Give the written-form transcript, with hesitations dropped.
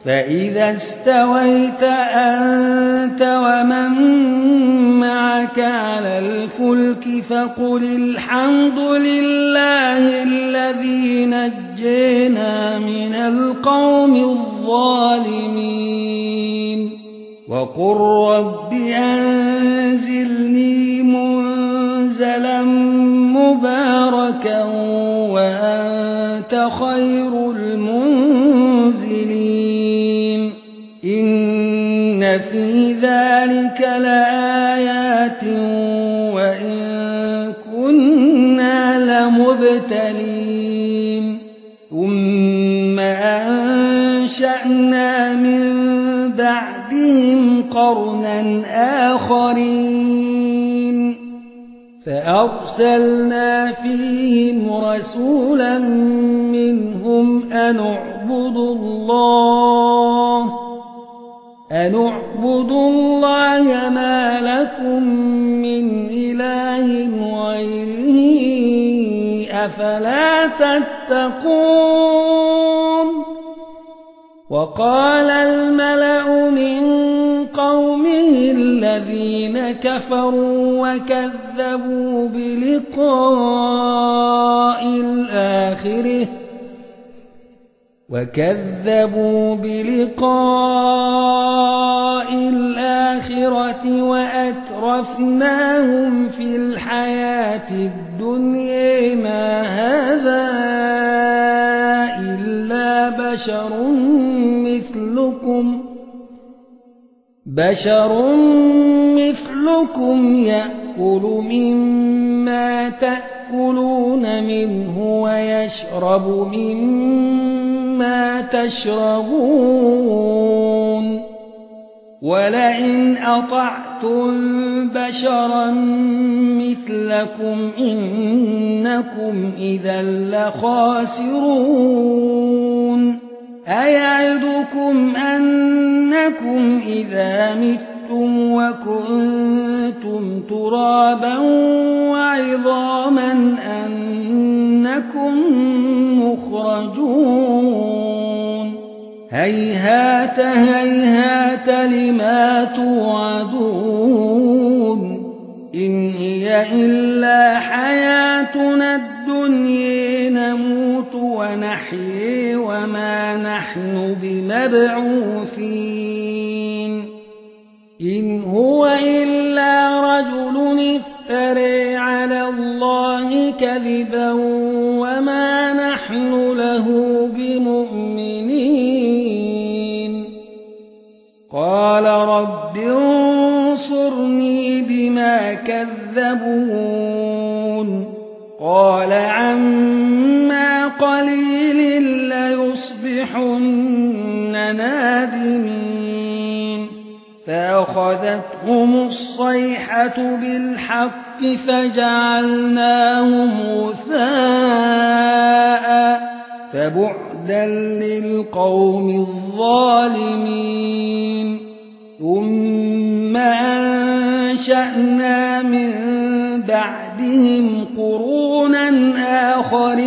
فإذا استويت أنت ومن معك على الفلك فقل الحمد لله الذي نجينا من القوم الظالمين وقل رب أنزلني منزلا مباركا وأنت خير المنزلين إن في ذلك لآيات وإن كنا لمبتلين ثم أنشأنا من بعدهم قرنا آخرين فأرسلنا فيهم رسولا منهم أن اعبدوا الله ما لكم من إله غيره أفلا تتقون وقال الملأ من قومه الذين كفروا وكذبوا بلقاء الآخرة وأترفناهم في الحياة الدنيا ما هذا إلا بشر مثلكم يأكل مما تأكلون منه ويشرب مما تشربون ولئن أطعتم بشرا مثلكم إنكم إذا لخاسرون أيعدكم أنكم إذا متم وكنتم ترابا وعظاما أنكم مخرجون هيهات هيهات لما توعدون إن هي إلا حياتنا الدنيا نموت ونحيي وما نحن بمبعوثين إن هو إلا رجل افترى على الله كذبا وما نحن له بمؤمنين قال رب انصرني بما كذبون قال عما قليل ليصبحن نادمين فأخذتهم الصيحة بالحق فجعلناهم غثاء فبعدا للقوم الظالمين ثم أنشأنا من بعدهم قرونا آخرين